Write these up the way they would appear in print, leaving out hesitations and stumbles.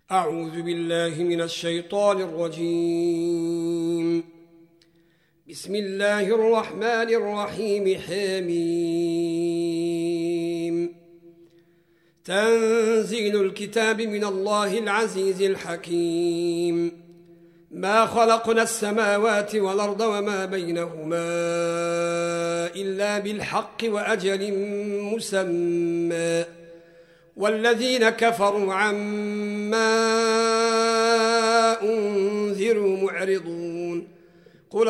أعوذ بالله من الشيطان الرجيم. بسم الله الرحمن الرحيم. حميم. تنزيل الكتاب من الله العزيز الحكيم. ما خلقنا السماوات والأرض وما بينهما إلا بالحق وأجل مسمى، والذين كفروا عما أنذروا معرضون. قل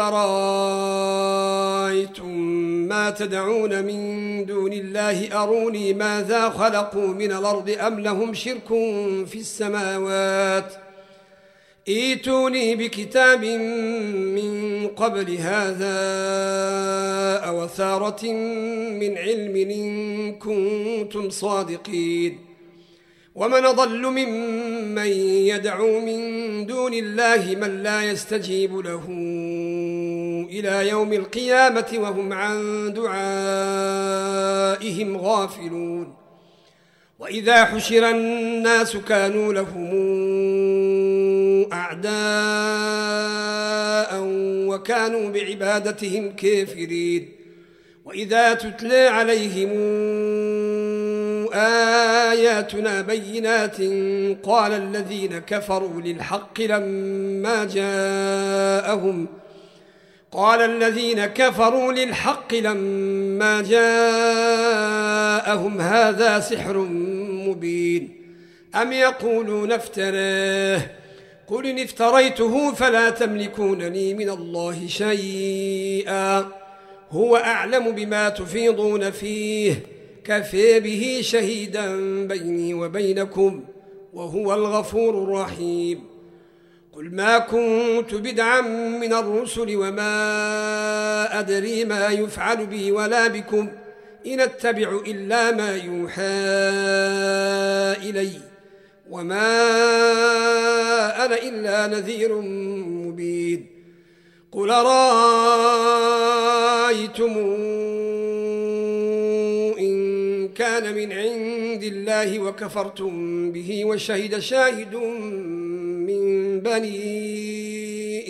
رأيتم ما تدعون من دون الله أروني ماذا خلقوا من الأرض أم لهم شرك في السماوات، ائتوني بكتاب من قبل هذا أو أثارة من علم إن كنتم صادقين. ومن أضل ممن يدعو من دون الله من لا يستجيب له إلى يوم القيامة وهم عن دعائهم غافلون. وإذا حشر الناس كانوا لهم أعداء وكانوا بعبادتهم كافرين. وإذا تتلى عليهم آياتنا بينات قال الذين كفروا للحق لما جاءهم هذا سحر مبين أم يقولون افتراه قل إن افتريته فلا تملكون لي من الله شيئا هو أعلم بما تفيضون فيه كفى به شهيدا بيني وبينكم وهو الغفور الرحيم. قل ما كنت بدعا من الرسل وما أدري ما يفعل بي ولا بكم إن أتبع إلا ما يوحى إلي وما أنا إلا نذير مبين. قل رأيتم إن كان من عند الله وكفرتم به وشهد شاهد من بني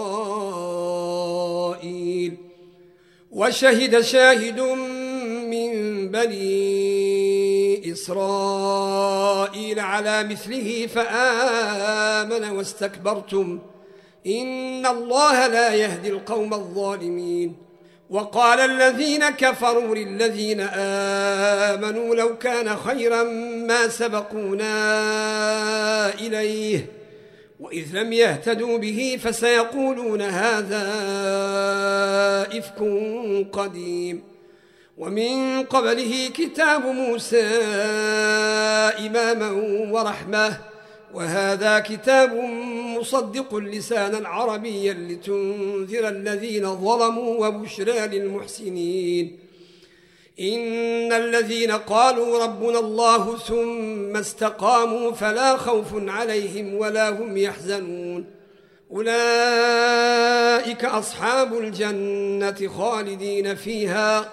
إسرائيل على مثله فآمن واستكبرتم إن الله لا يهدي القوم الظالمين. وقال الذين كفروا للذين آمنوا لو كان خيرا ما سبقونا إليه وإذ لم يهتدوا به فسيقولون هذا إفك قديم. ومن قبله كتاب موسى إماما ورحمة وهذا كتاب مصدق لسانا عربيا لتنذر الذين ظلموا وبشرى للمحسنين. إن الذين قالوا ربنا الله ثم استقاموا فلا خوف عليهم ولا هم يحزنون أولئك أصحاب الجنة خالدين فيها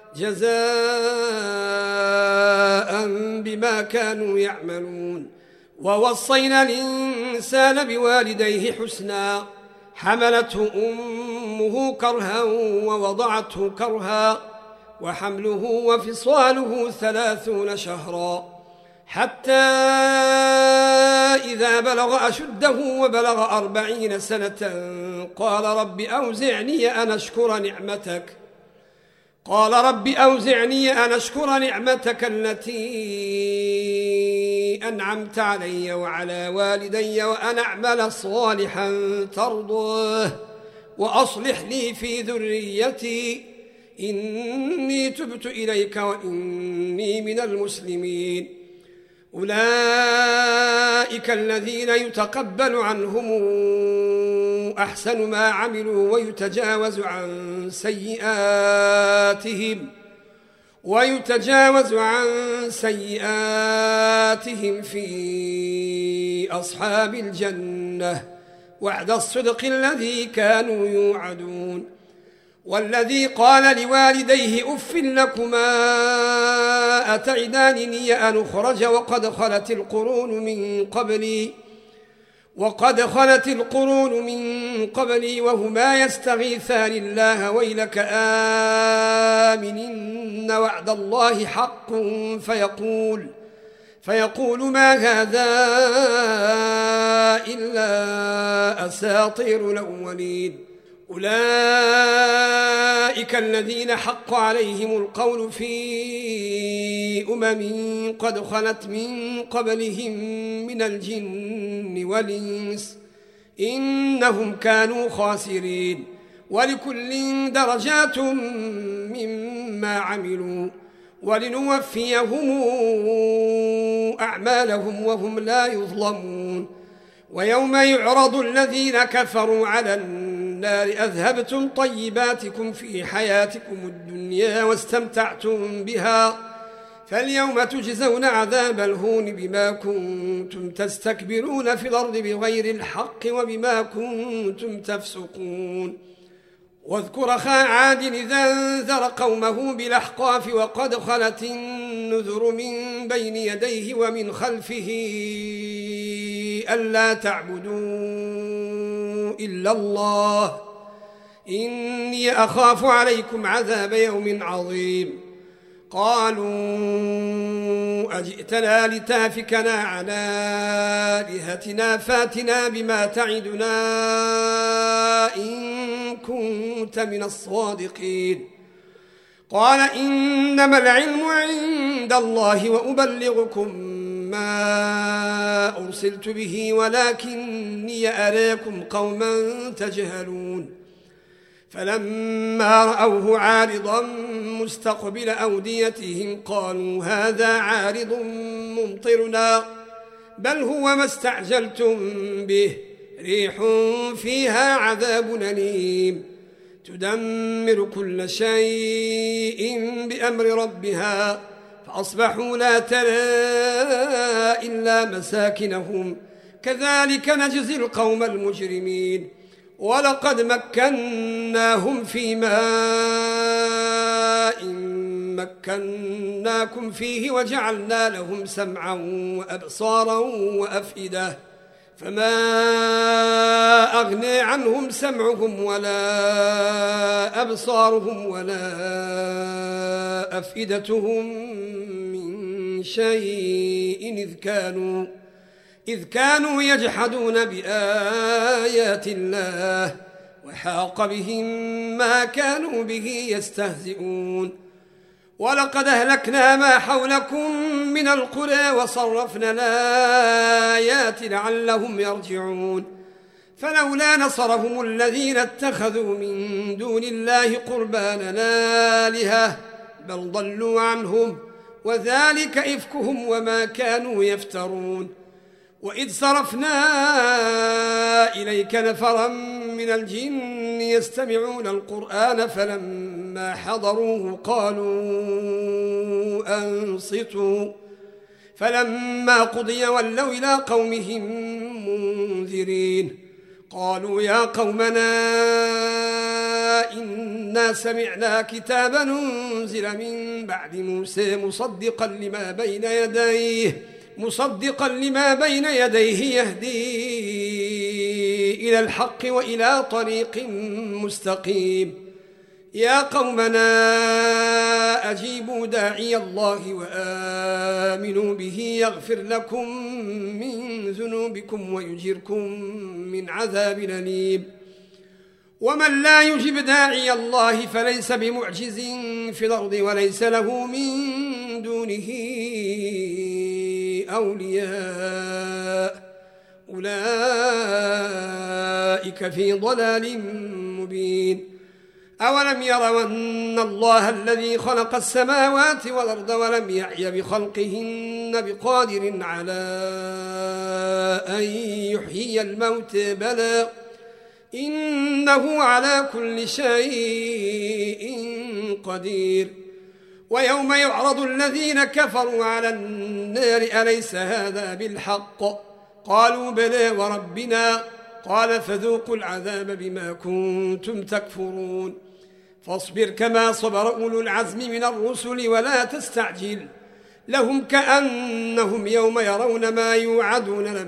جزاء بما كانوا يعملون. ووصينا الإنسان بوالديه حسنا حملته أمه كرها ووضعته كرها وحمله وفصاله 30 شهرا حتى إذا بلغ أشده وبلغ 40 سنة قال رب أوزعني أن أشكر نعمتك التي أنعمت علي وعلى والدي وأن أعمل صالحا ترضاه وأصلح لي في ذريتي إني تبت إليك وإني من المسلمين. أولئك الذين يتقبل عنهم أحسن ما عملوا ويتجاوز عن سيئاتهم في أصحاب الجنة وعد الصدق الذي كانوا يوعدون. والذي قال لوالديه أف لكما أتعدانني أن أخرج وقد خلت القرون من قبلي وقد خلت القرون من قبلي وهما يستغيثان الله ويلك آمن إن وعد الله حق فيقول ما هذا إلا أساطير الأولين. أولئك الذين حق عليهم القول في قد خلت من قبلهم من الجن والإنس إنهم كانوا خاسرين. ولكل درجات مما عملوا ولنوفيهم أعمالهم وهم لا يظلمون. ويوم يعرض الذين كفروا على النار أذهبتم طيباتكم في حياتكم الدنيا واستمتعتم بها فاليوم تجزون عذاب الهون بما كنتم تستكبرون في الأرض بغير الحق وبما كنتم تفسقون. واذكر أخا عاد إذا أنذر قومه بالأحقاف وقد خلت النذر من بين يديه ومن خلفه ألا تعبدوا إلا الله إني أخاف عليكم عذاب يوم عظيم. قالوا أجئتنا لتافكنا عن آلهتنا فاتنا بما تعدنا إن كنت من الصادقين. قال إنما العلم عند الله وأبلغكم ما أرسلت به ولكني أراكم قوما تجهلون. فلما رأوه عارضا مستقبل أوديتهم قالوا هذا عارض ممطرنا بل هو ما استعجلتم به ريح فيها عذاب أليم تدمر كل شيء بأمر ربها فأصبحوا لا ترى إلا مساكنهم كذلك نجزي القوم المجرمين. ولقد مكناهم في ماء مكناكم فيه وجعلنا لهم سمعا وأبصارا وأفئدة فما أغنى عنهم سمعهم ولا أبصارهم ولا أفئدتهم من شيء إذ كانوا يجحدون بآيات الله وحاق بهم ما كانوا به يستهزئون. ولقد أهلكنا ما حولكم من القرى وصرفنا الآيات لعلهم يرجعون. فلولا نصرهم الذين اتخذوا من دون الله قربانا آلهة بل ضلوا عنهم وذلك إفكهم وما كانوا يفترون. وإذ صرفنا إليك نفرا من الجن يستمعون القرآن فلما حضروه قالوا أنصتوا فلما قضي ولوا إلى قومهم منذرين. قالوا يا قومنا إنا سمعنا كتابا أنزل من بعد موسى مصدقا لما بين يديه يهدي إلى الحق وإلى طريق مستقيم. يا قومنا أجيبوا داعي الله وآمنوا به يغفر لكم من ذنوبكم ويجركم من عذاب أليم. ومن لا يجب داعي الله فليس بمعجز في الأرض وليس له من دونه أولياء أولئك في ضلال مبين. أولم يروا أن الله الذي خلق السماوات والأرض ولم يعي بخلقهن بقادر على أن يحيي الموت بلى إنه على كل شيء قدير. ويوم يعرض الذين كفروا على النار أليس هذا بالحق قالوا بلى وربنا قال فذوقوا العذاب بما كنتم تكفرون. فاصبر كما صبر أولو العزم من الرسل ولا تستعجل لهم كأنهم يوم يرون ما يوعدون لم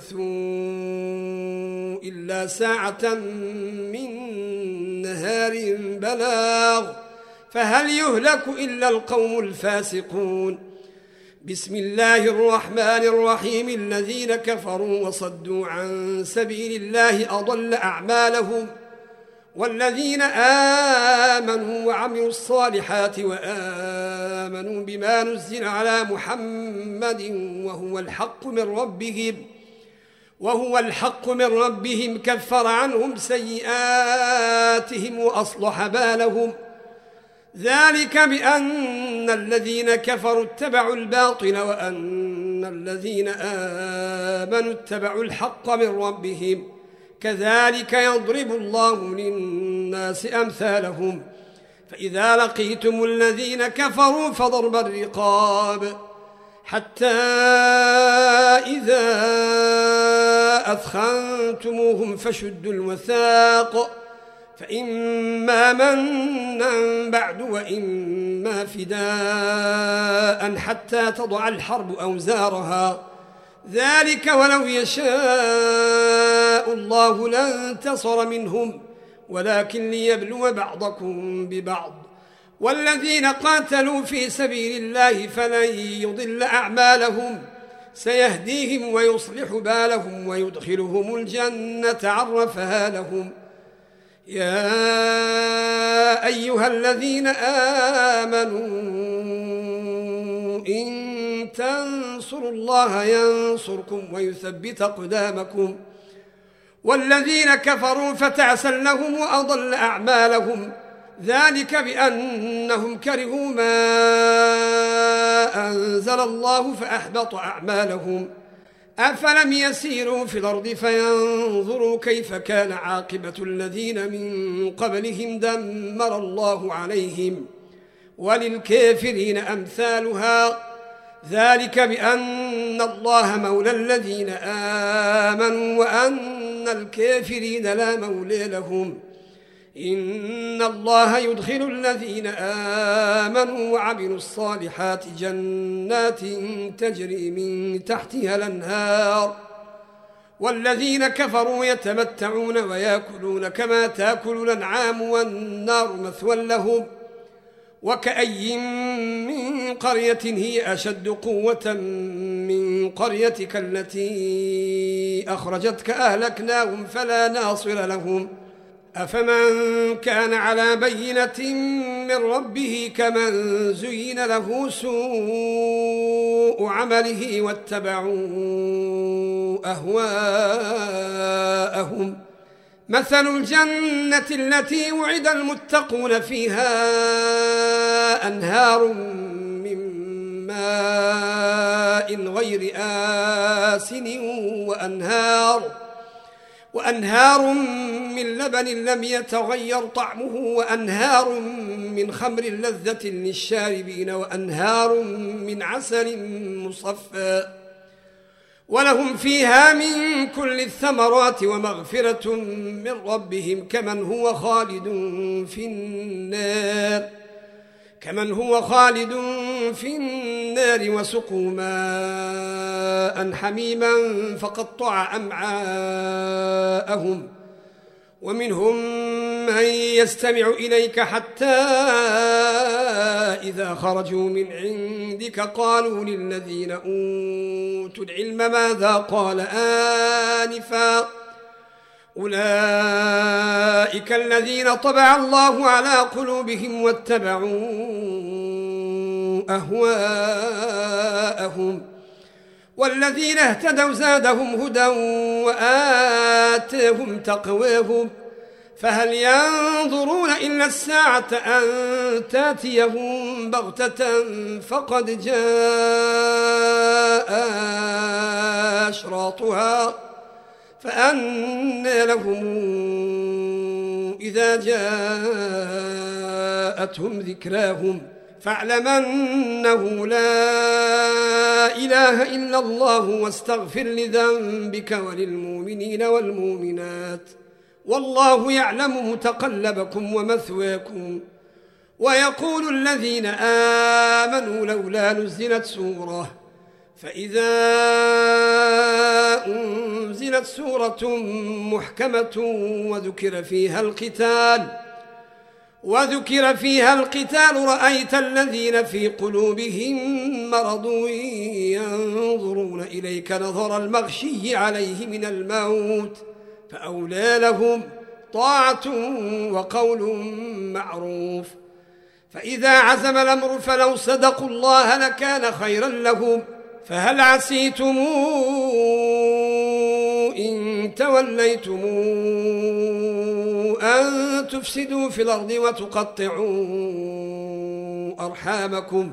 يلبثوا إلا ساعة من نهار بلاغ فهل يهلك إلا القوم الفاسقون. بسم الله الرحمن الرحيم. الذين كفروا وصدوا عن سبيل الله أضل أعمالهم، والذين آمنوا وعملوا الصالحات وآمنوا بما نزل على محمد وهو الحق من ربهم كفر عنهم سيئاتهم وأصلح بالهم. ذلك بأن الذين كفروا اتبعوا الباطل وأن الذين آمنوا اتبعوا الحق من ربهم. كذلك يضرب الله للناس أمثالهم. فإذا لقيتم الذين كفروا فضرب الرقاب حتى إذا أثخنتموهم فشدوا الوثاق فإما منا بعد وإما فداء حتى تضع الحرب أوزارها. ذلك ولو يشاء الله لانتصر منهم ولكن ليبلو بعضكم ببعض. والذين قاتلوا في سبيل الله فلن يضل أعمالهم سيهديهم ويصلح بالهم ويدخلهم الجنة عرفها لهم. يا أيها الذين آمنوا إن تنصروا الله ينصركم ويثبت أقدامكم. والذين كفروا فتعسا لهم وأضل أعمالهم. ذلك بأنهم كرهوا ما أنزل الله فأحبط أعمالهم. أفلم يسيروا في الأرض فينظروا كيف كان عاقبة الذين من قبلهم دمر الله عليهم وللكافرين أمثالها. ذلك بأن الله مولى الذين آمنوا وأن الكافرين لا مولى لهم. إن الله يدخل الذين آمنوا وعملوا الصالحات جنات تجري من تحتها الأنهار. والذين كفروا يتمتعون ويأكلون كما تأكل الأنعام والنار مثوى لهم. وكأي من قرية هي أشد قوة من قريتك التي أخرجتك أهلكناهم فلا ناصر لهم. أفمن كان على بينة من ربه كمن زين له سوء عمله واتبعوا أهواءهم. مثل الجنة التي وعد المتقون فيها أنهار من ماء غير آسن وأنهار من لبن لم يتغير طعمه وأنهار من خمر لذة للشاربين وأنهار من عسل مصفى ولهم فيها من كل الثمرات ومغفرة من ربهم كمن هو خالد في النار وسقوا ماء حميما فقطع أمعاءهم. ومنهم من يستمع إليك حتى إذا خرجوا من عندك قالوا للذين أوتوا العلم ماذا قال آنفا أولئك الذين طبع الله على قلوبهم واتبعوا أهواءهم. والذين اهتدوا زادهم هدى وآتاهم تقواهم. فهل ينظرون إلا الساعة أن تاتيهم بغتة فقد جاء أشراطها فأنى لهم إذا جاءتهم ذكراهم. فاعلم أنه لا إله إلا الله واستغفر لذنبك وللمؤمنين والمؤمنات والله يعلم متقلبكم ومثواكم ويقول الذين آمنوا لولا نزلت سورة فإذا أنزلت سورة محكمة وذكر فيها القتال رأيت الذين في قلوبهم مرض ينظرون إليك نظر المغشي عليه من الموت فأولى لهم طاعة وقول معروف. فإذا عزم الأمر فلو صدقوا الله لكان خيرا لهم. فهل عسيتم إن توليتم أن تفسدوا في الأرض وتقطعوا أرحامكم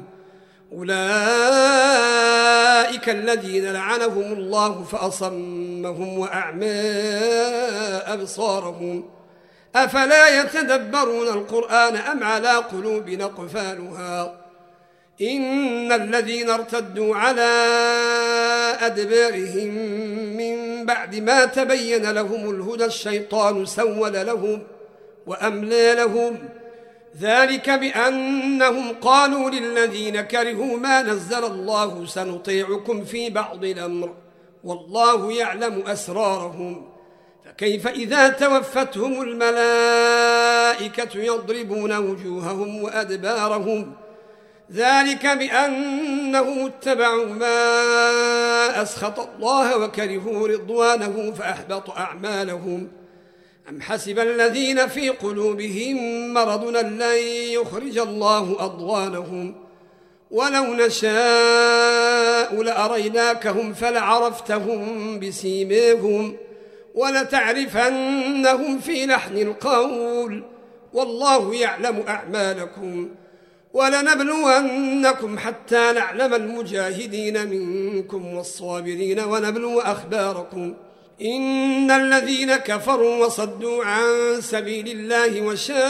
أولئك الذين لعنهم الله فأصمهم وأعمى أبصارهم أفلا يتدبرون القرآن أم على قلوب أقفالها إن الذين ارتدوا على أدبارهم من بعد ما تبين لهم الهدى الشيطان سول لهم وأملى لهم ذلك بأنهم قالوا للذين كرهوا ما نزل الله سنطيعكم في بعض الأمر والله يعلم أسرارهم فكيف إذا توفتهم الملائكة يضربون وجوههم وأدبارهم ذلك بأنهم اتبعوا ما أسخط الله وكرهوا رضوانه فأحبط أعمالهم أم حسب الذين في قلوبهم مرض لن يخرج الله أضغانهم ولو نشاء لأريناكهم فلعرفتهم بسيماهم ولتعرفنهم في لحن القول والله يعلم أعمالكم ولنبلونكم حتى نعلم المجاهدين منكم والصابرين ونبلو أخباركم إن الذين كفروا وصدوا عن سبيل الله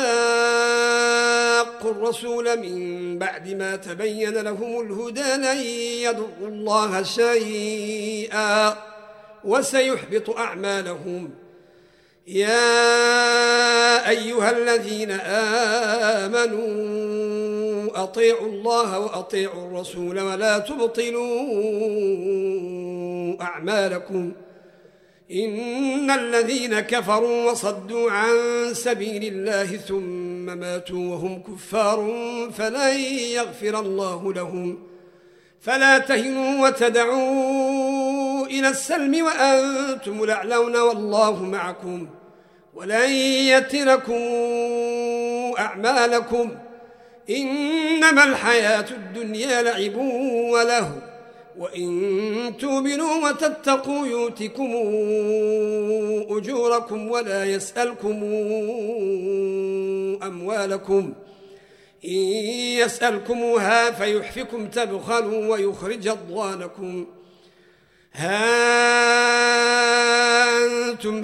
وشاقوا الرسول من بعد ما تبين لهم الهدى لن يضروا الله شيئا وسيحبط أعمالهم يا أيها الذين آمنوا أطيعوا الله وأطيعوا الرسول ولا تبطلوا أعمالكم إن الذين كفروا وصدوا عن سبيل الله ثم ماتوا وهم كفار فلن يغفر الله لهم فلا تهنوا وتدعوا إلى السلم وأنتم الأعلون والله معكم ولن يتركم أعمالكم إنما الحياة الدنيا لعب وله وإن تؤمنوا وتتقوا يؤتكم أجوركم ولا يسألكم أموالكم إن يسألكموها فيحفكم تبخلوا ويخرج أضغانكم ها أنتم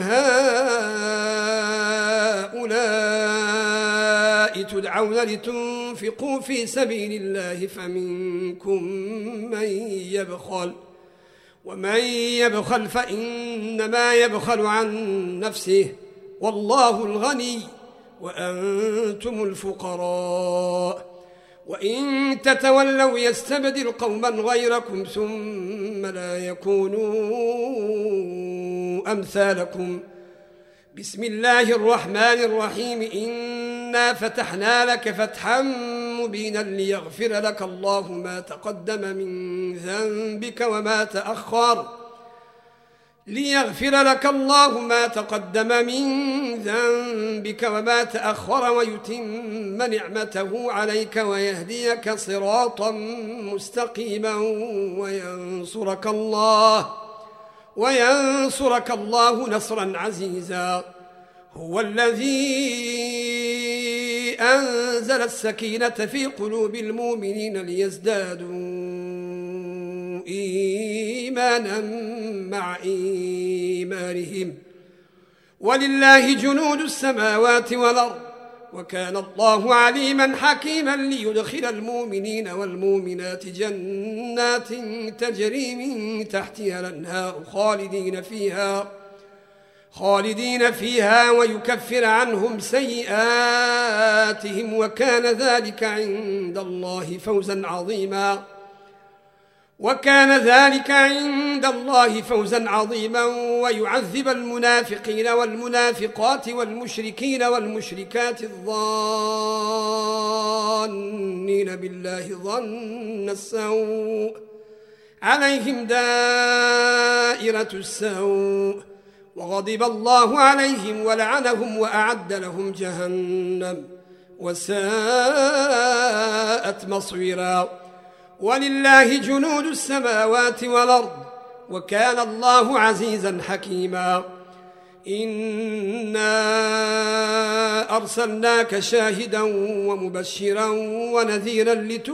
هؤلاء تدعون لتنفقوا في سبيل الله فمنكم من يبخل ومن يبخل فإنما يبخل عن نفسه والله الغني وأنتم الفقراء وإن تتولوا يستبدل قوما غيركم ثم لا يكونوا أمثالكم بسم الله الرحمن الرحيم إنا فتحنا لك فتحا مبينا ليغفر لك الله ما تقدم من ذنبك وما تأخر ويتم نعمته عليك ويهديك صراطا مستقيما وينصرك الله نصرا عزيزا هو الذي أنزل السكينة في قلوب المؤمنين ليزدادوا إيمانا مع إيمانهم ولله جنود السماوات والأرض وكان الله عليما حكيما ليدخل المؤمنين والمؤمنات جنات تجري من تحتها الأنهار خالدين فيها خالدين فيها ويكفر عنهم سيئاتهم وكان ذلك عند الله فوزا عظيما ويعذب المنافقين والمنافقات والمشركين والمشركات الظانين بالله ظن السوء عليهم دائرة السوء وغضب الله عليهم ولعنهم وأعد لهم جهنم وساءت مصيرا ولله جنود السماوات والأرض وكان الله عزيزا حكيما إنا أرسلناك شاهدا ومبشرا ونذيرا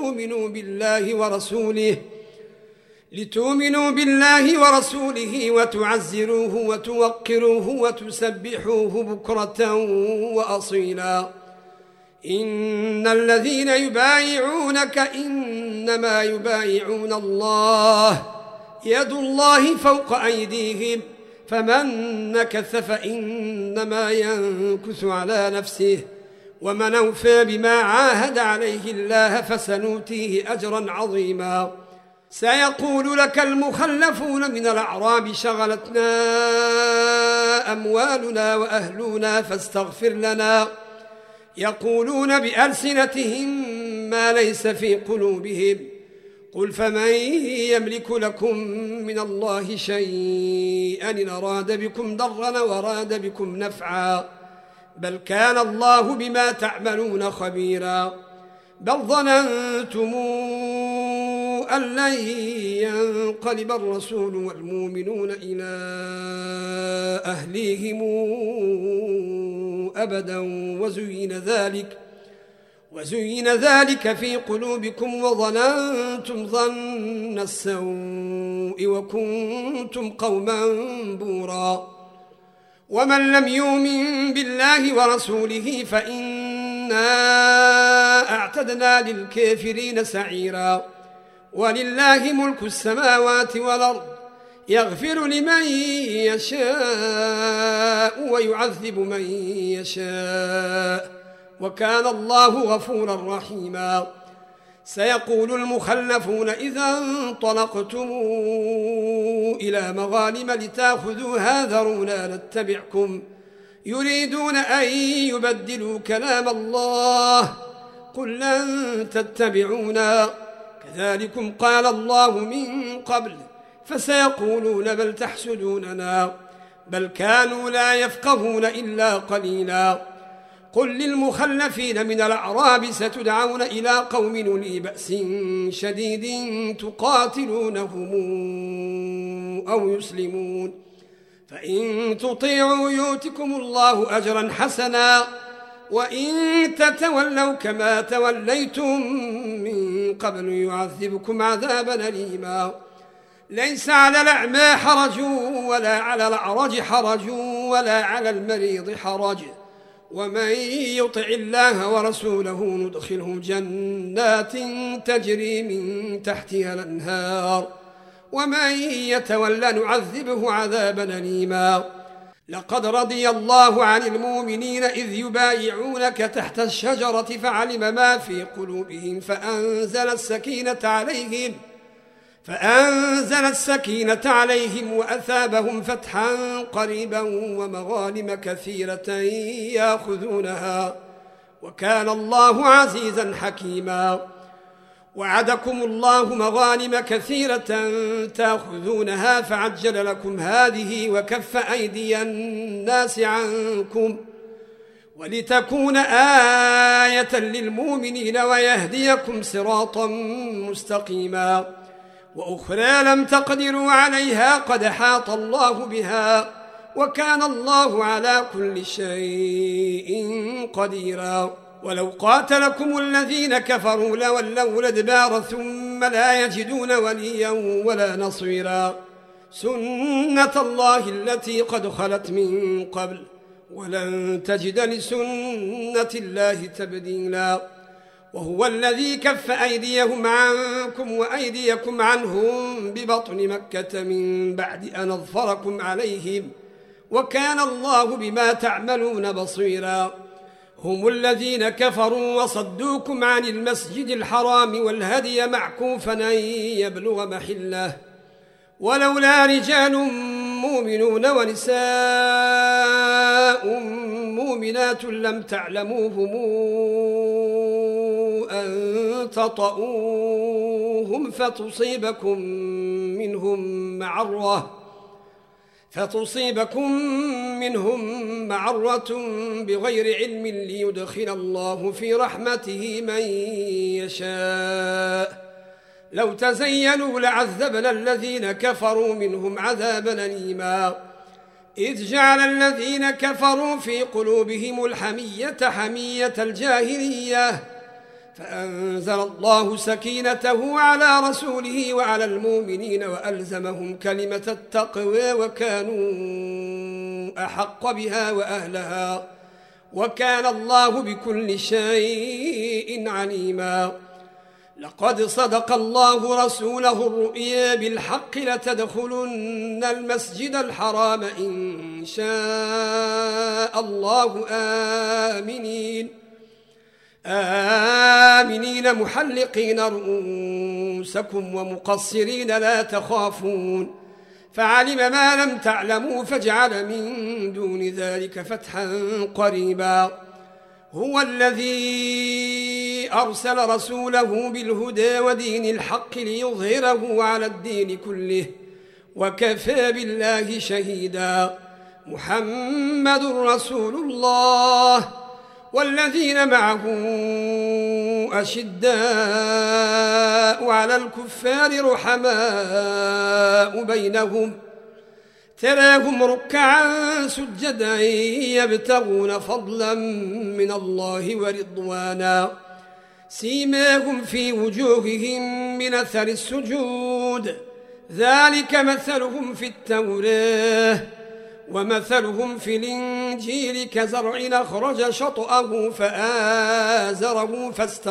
لتؤمنوا بالله ورسوله وتعزروه وتوقروه وتسبحوه بكرة وأصيلا إن الذين يبايعونك إنما يبايعون الله يد الله فوق أيديهم فمن نكث فإنما ينكث على نفسه ومن أوفى بما عاهد عليه الله فسنؤتيه أجرا عظيما سيقول لك المخلفون من الأعراب شغلتنا أموالنا وأهلنا فاستغفر لنا يقولون بألسنتهم ما ليس في قلوبهم قل فمن يملك لكم من الله شيئا إن أراد بكم ضرا وراد بكم نفعا بل كان الله بما تعملون خبيرا بل ظننتم أن لن ينقلب الرسول والمؤمنون إلى أهليهم أبدا وزين ذلك في قلوبكم وظننتم ظن السوء وكنتم قوما بورا ومن لم يؤمن بالله ورسوله فإنا أعتدنا للكافرين سعيرا ولله ملك السماوات والأرض يغفر لمن يشاء ويعذب من يشاء وكان الله غفورا رحيما سيقول المخلفون إذا انطلقتم إلى مغانم لتأخذوها ذرونا نتبعكم يريدون أن يبدلوا كلام الله قل لن تتبعونا كذلكم قال الله من قبل فسيقولون بل تحسدوننا بل كانوا لا يفقهون إلا قليلا قل للمخلفين من الأعراب ستدعون إلى قوم أولي بأس شديد تقاتلونهم أو يسلمون فإن تطيعوا يؤتكم الله أجرا حسنا وإن تتولوا كما توليتم من قبل يعذبكم عذابا أليما ليس على الأعمى حرج ولا على الأعرج حرج ولا على المريض حرج ومن يطع الله ورسوله ندخله جنات تجري من تحتها الأنهار ومن يتولى نعذبه عذابا أليما لقد رضي الله عن المؤمنين إذ يبايعونك تحت الشجرة فعلم ما في قلوبهم فأنزل السكينة عليهم وأثابهم فتحا قريبا ومغانم كثيرة يأخذونها وكان الله عزيزا حكيما وعدكم الله مغانم كثيرة تأخذونها فعجل لكم هذه وكف أيدي الناس عنكم ولتكون آية للمؤمنين ويهديكم صراطا مستقيما وأخرى لم تقدروا عليها قد حاط الله بها وكان الله على كل شيء قديرا ولو قاتلكم الذين كفروا لولوا الأدبار ثم لا يجدون وليا ولا نصيرا سنة الله التي قد خلت من قبل ولن تجد لسنة الله تبديلا وهو الذي كف أيديهم عنكم وأيديكم عنهم ببطن مكة من بعد أن أظفركم عليهم وكان الله بما تعملون بصيرا. هم الذين كفروا وصدوكم عن المسجد الحرام والهدي معكوفا أن يبلغ محله، ولولا رجال مؤمنون ونساء مؤمنات لم تعلموهم أن تطؤوهم فتصيبكم منهم معرة بغير علم ليدخل الله في رحمته من يشاء. لو تزينوا لعذبنا الذين كفروا منهم عذابا أليما. إذ جعل الذين كفروا في قلوبهم الحمية حمية الجاهلية، فأنزل الله سكينته على رسوله وعلى المؤمنين وألزمهم كلمة التقوى وكانوا أحق بها وأهلها، وكان الله بكل شيء عليما. لقد صدق الله رسوله الرؤيا بالحق لتدخلن المسجد الحرام إن شاء الله آمنين محلقين رؤوسكم ومقصرين لا تخافون، فعلم ما لم تعلموا فاجعل من دون ذلك فتحا قريبا. هو الذي أرسل رسوله بالهدى ودين الحق ليظهره على الدين كله وكفى بالله شهيدا. محمد رسول الله والذين معه أشداء على الكفار رحماء بينهم، تراهم ركعا سجدا يبتغون فضلا من الله ورضوانا، سيماهم في وجوههم من أثر السجود، ذلك مثلهم في التوراة ومثلهم في الإنجيل كزرع أخرج شطأه فآزره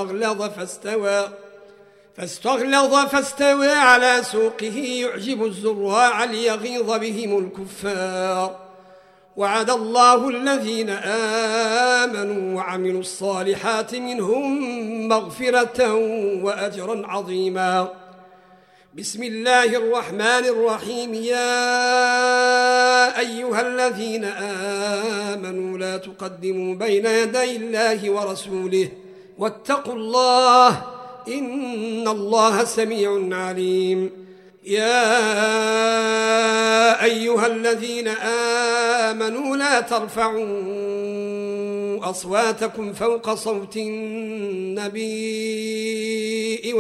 فاستغلظ فاستوى على سوقه يعجب الزراع ليغيظ بهم الكفار. وعد الله الذين آمنوا وعملوا الصالحات منهم مغفرة وأجرا عظيما. بسم الله الرحمن الرحيم. يا أيها الذين آمنوا لا تقدموا بين يدي الله ورسوله واتقوا الله إن الله سميع عليم. يا أيها الذين آمنوا لا ترفعوا أصواتكم فوق صوت النبي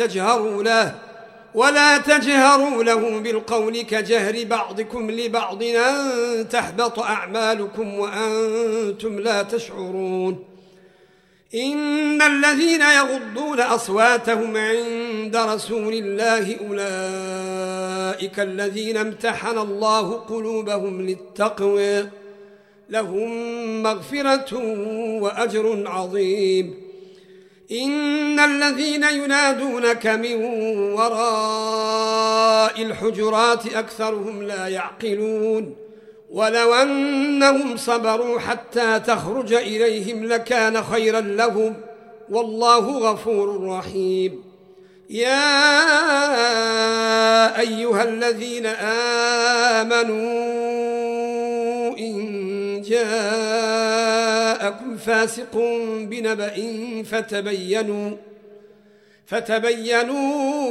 ولا تجهروا له بالقول كجهر بعضكم لبعض أن تحبط أعمالكم وأنتم لا تشعرون. إن الذين يغضون أصواتهم عند رسول الله أولئك الذين امتحن الله قلوبهم للتقوى لهم مغفرة وأجر عظيم. إن الذين ينادونك من وراء الحجرات أكثرهم لا يعقلون. ولو أنهم صبروا حتى تخرج إليهم لكان خيرا لهم والله غفور رحيم. يا أيها الذين آمنوا إن جاءكم فاسق بنبأ فتبينوا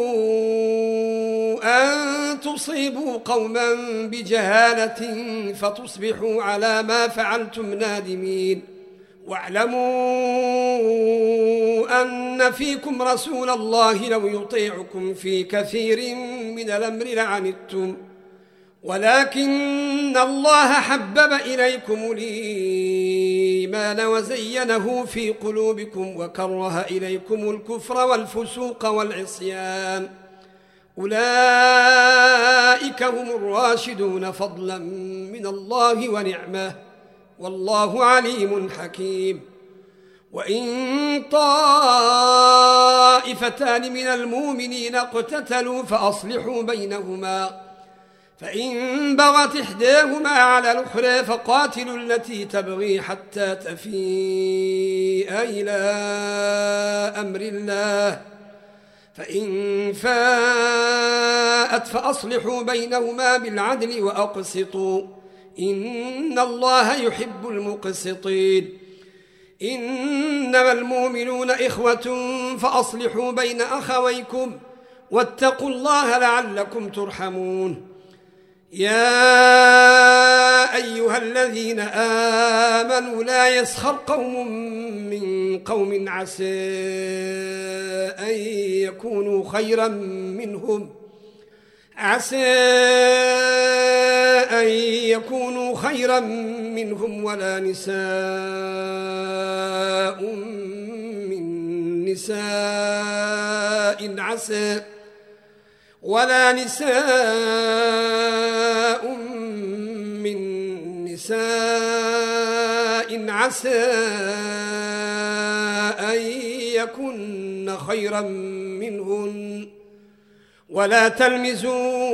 أن تصيبوا قوما بجهالة فتصبحوا على ما فعلتم نادمين. واعلموا أن فيكم رسول الله لو يطيعكم في كثير من الأمر لعنتم ولكن الله حبب إليكم الإيمان وزينه في قلوبكم وكره إليكم الكفر والفسوق والعصيان أولئك هم الراشدون فضلا من الله ونعمه والله عليم حكيم. وإن طائفتان من المؤمنين اقتتلوا فأصلحوا بينهما فإن بغت إحداهما على الأخرى فقاتلوا التي تبغي حتى تفيء إلى أمر الله، فإن فاءت فأصلحوا بينهما بالعدل وأقسطوا إن الله يحب المقسطين. إنما المؤمنون إخوة فأصلحوا بين أخويكم واتقوا الله لعلكم ترحمون. يا أيها الذين آمنوا لا يسخر قوم من قوم عسى أن يكونوا خيرا منهم ولا نساء من نساء عسى أن يكن خيرا منهن ولا تلمزوا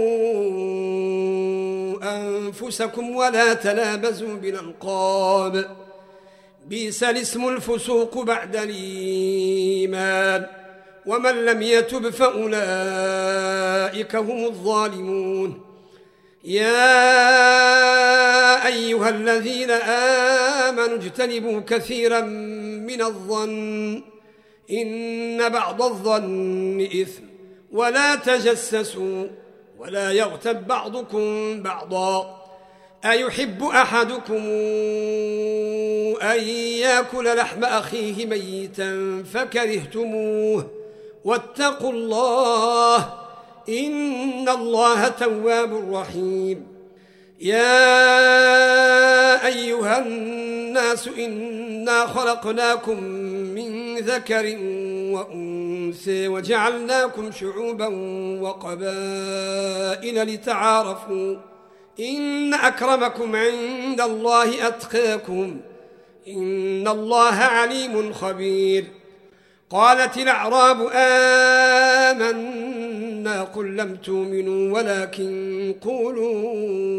أنفسكم ولا تنابزوا بالألقاب بئس الاسم الفسوق بعد الإيمان ومن لم يتب فأولئك هم الظالمون. يا أيها الذين آمنوا اجتنبوا كثيرا من الظن إن بعض الظن إثم ولا تجسسوا ولا يغتب بعضكم بعضا أيحب أحدكم أن يأكل لحم أخيه ميتا فكرهتموه واتقوا الله إن الله تواب رحيم. يا أيها الناس إنا خلقناكم من ذكر وأنثى وجعلناكم شعوبا وقبائل لتعارفوا إن أكرمكم عند الله أتقاكم إن الله عليم خبير. قالت الأعراب آمنا قل لم تؤمنوا ولكن قولوا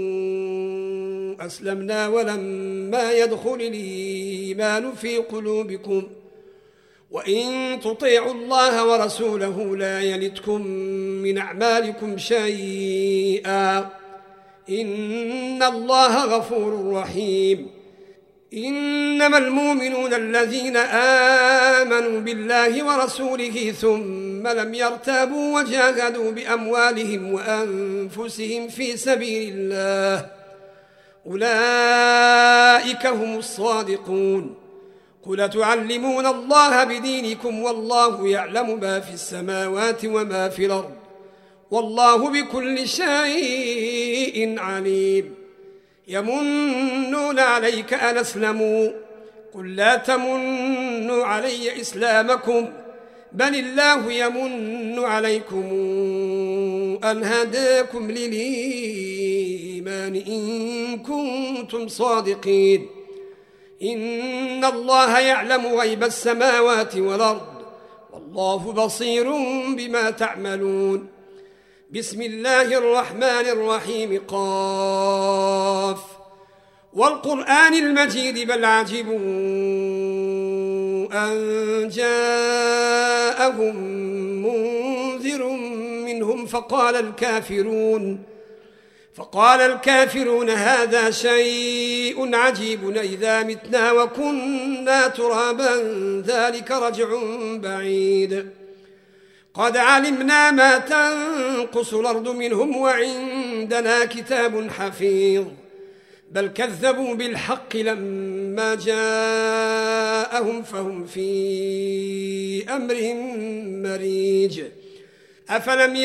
أسلمنا ولما يدخل الإيمان في قلوبكم وإن تطيعوا الله ورسوله لا يلتكم من أعمالكم شيئا إن الله غفور رحيم. إنما المؤمنون الذين آمنوا بالله ورسوله ثم لم يرتابوا وجاهدوا بأموالهم وأنفسهم في سبيل الله أولئك هم الصادقون. قل تعلمون الله بدينكم والله يعلم ما في السماوات وما في الأرض والله بكل شيء عليم. يمنون عليك أن أسلموا قل لا تمنوا علي إسلامكم بل الله يمن عليكم أن هداكم للإيمان إن كنتم صادقين. إن الله يعلم غيب السماوات والأرض والله بصير بما تعملون. بسم الله الرحمن الرحيم قاف والقرآن المجيد بل عجبوا أن جاءهم منذر منهم فقال الكافرون هذا شيء عجيب إذا متنا وكنا ترابا ذلك رجع بعيد. قد علمنا ما تنقص الأرض منهم وعندنا كتاب حفيظ بل كذبوا بالحق لما جاءهم فهم في أمر مريج. أفلم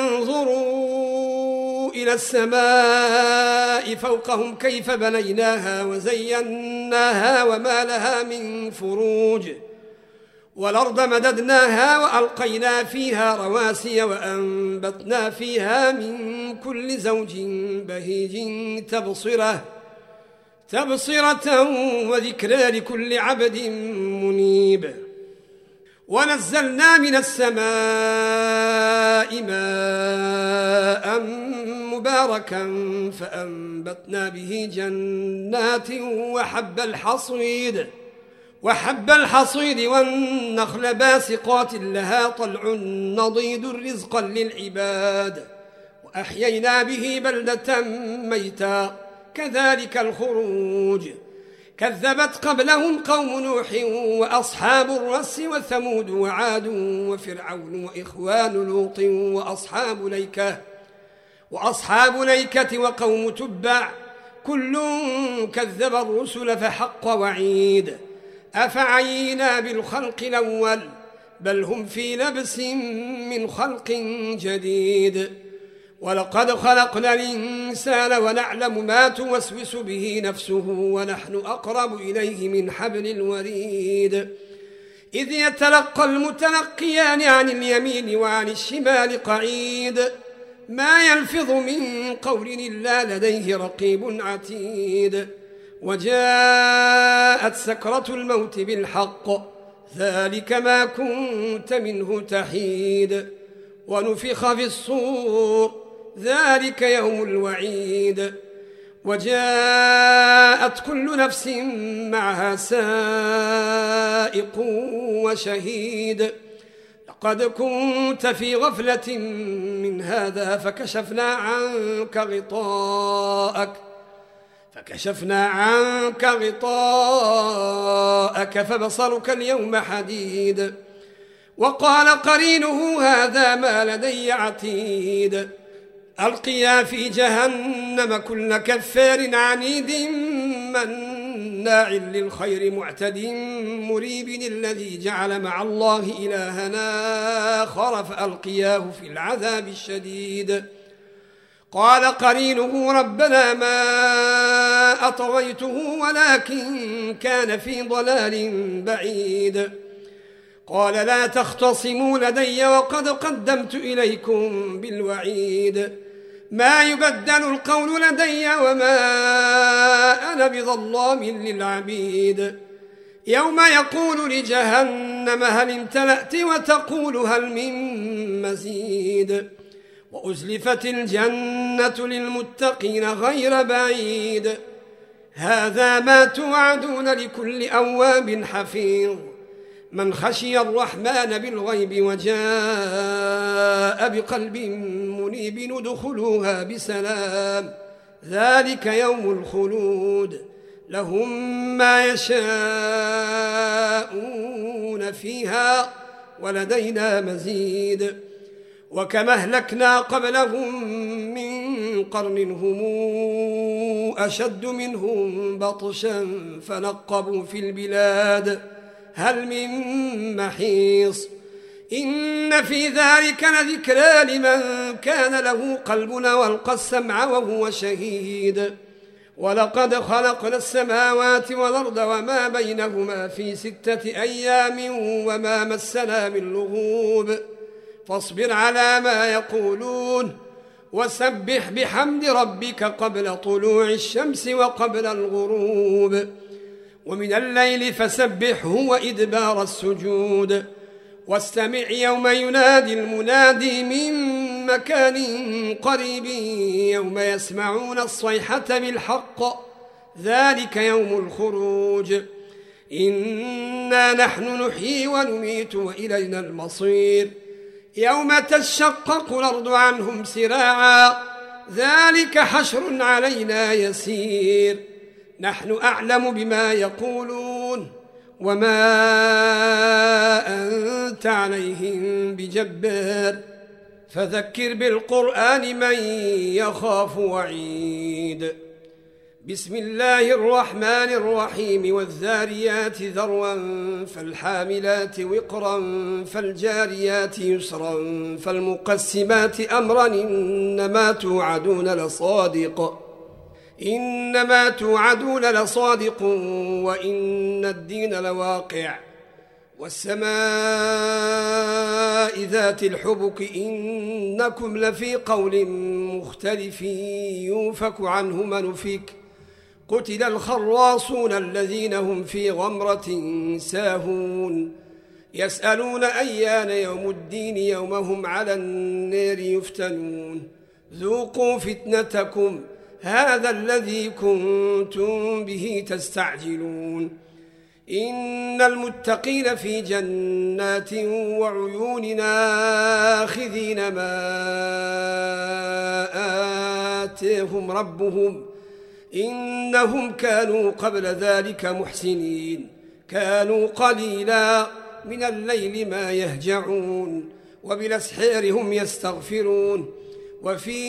ينظروا إلى السماء فوقهم كيف بنيناها وزيناها وما لها من فروج والأرض مددناها وألقينا فيها رواسي وأنبتنا فيها من كل زوج بهيج تبصرة وذكرى لكل عبد منيب. ونزلنا من السماء ماء مباركا فأنبتنا به جنات وحب الحصيد والنخل باسقات لها طلع نضيد رزقا للعباد وأحيينا به بلدة ميتا كذلك الخروج كذبت قبلهم قوم نوح وأصحاب الرس وثمود وعاد وفرعون وإخوان لوط وأصحاب ليكة وقوم تبع كل كذب الرسل فحق وعيد أفعينا بالخلق الأول بل هم في لبس من خلق جديد ولقد خلقنا الإنسان ونعلم ما توسوس به نفسه ونحن أقرب إليه من حبل الوريد إذ يتلقى المتلقيان عن اليمين وعن الشمال قعيد ما يلفظ من قول إلا لديه رقيب عتيد وجاءت سكرة الموت بالحق ذلك ما كنت منه تحيد ونفخ في الصور ذلك يوم الوعيد وجاءت كل نفس معها سائق وشهيد لقد كنت في غفلة من هذا فكشفنا عنك غطاءك فبصرك اليوم حديد وقال قرينه هذا ما لدي عتيد ألقيا في جهنم كل كفار عنيد مناع للخير معتد مريب الذي جعل مع الله إلهنا آخر فألقياه في العذاب الشديد قال قرينه ربنا ما أطغيته ولكن كان في ضلال بعيد قال لا تختصموا لدي وقد قدمت إليكم بالوعيد ما يبدل القول لدي وما أنا بظلام للعبيد يوم يقول لجهنم هل امتلأت وتقول هل من مزيد وأزلفت الجنة للمتقين غير بعيد هذا ما توعدون لكل أواب حفيظ من خشي الرحمن بالغيب وجاء بقلب منيب ادخلوها بسلام ذلك يوم الخلود لهم ما يشاءون فيها ولدينا مزيد وكما أهلكنا قبلهم من قرن هم أشد منهم بطشا فنقبوا في البلاد هل من محيص إن في ذلك لذكرى لمن كان له قلب والقى السمع وهو شهيد ولقد خلقنا السماوات والأرض وما بينهما في 6 أيام وما مسنا من لغوب فاصبر على ما يقولون وسبح بحمد ربك قبل طلوع الشمس وقبل الغروب ومن الليل فسبحه وإدبار السجود واستمع يوم ينادي المنادي من مكان قريب يوم يسمعون الصيحة بالحق ذلك يوم الخروج إنا نحن نحيي ونميت وإلينا المصير يوم تشقق الأرض عنهم سراعا ذلك حشر علينا يسير نحن أعلم بما يقولون وما أنت عليهم بجبار فذكر بالقرآن من يخاف وعيد بسم الله الرحمن الرحيم والذاريات ذروا فالحاملات وقرا فالجاريات يسرا فالمقسمات أمرا إنما توعدون لصادق وإن الدين لواقع والسماء ذات الحبك إنكم لفي قول مختلف يوفك عنه من أفك قتل الخراصون الذين هم في غمرة ساهون يسألون أيان يوم الدين يوم هم على النار يفتنون ذوقوا فتنتكم هذا الذي كنتم به تستعجلون إن المتقين في جنات وعيون آخذين ما آتاهم ربهم إنهم كانوا قبل ذلك محسنين كانوا قليلا من الليل ما يهجعون وبالأسحار هم يستغفرون وفي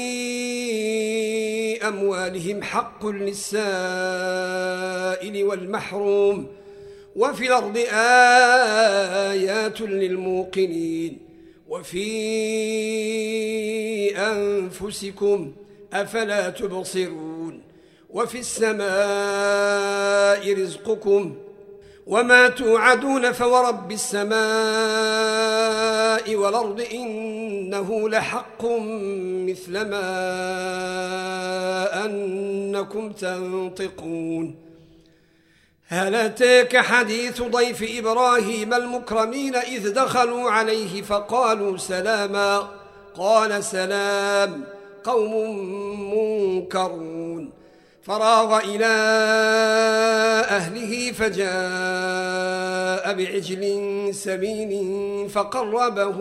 أموالهم حق للسائل والمحروم وفي الأرض آيات للموقنين وفي أنفسكم أفلا تبصرون وفي السماء رزقكم وما توعدون فورب السماء والأرض إنه لحق مثل ما أنكم تنطقون هل أتاك حديث ضيف إبراهيم المكرمين إذ دخلوا عليه فقالوا سلاما قال سلام قوم منكرون فراغ إلى أهله فجاء بعجل سمين فقربه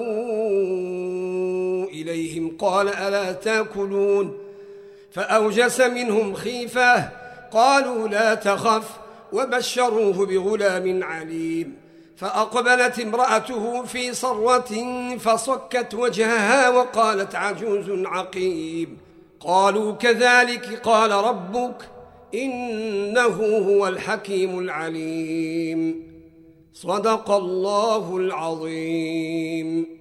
إليهم قال ألا تأكلون فأوجس منهم خيفة قالوا لا تخف وبشروه بغلام عليم فأقبلت امرأته في صرة فصكت وجهها وقالت عجوز عقيم قالوا كذلك قال ربك إنه هو الحكيم العليم صدق الله العظيم.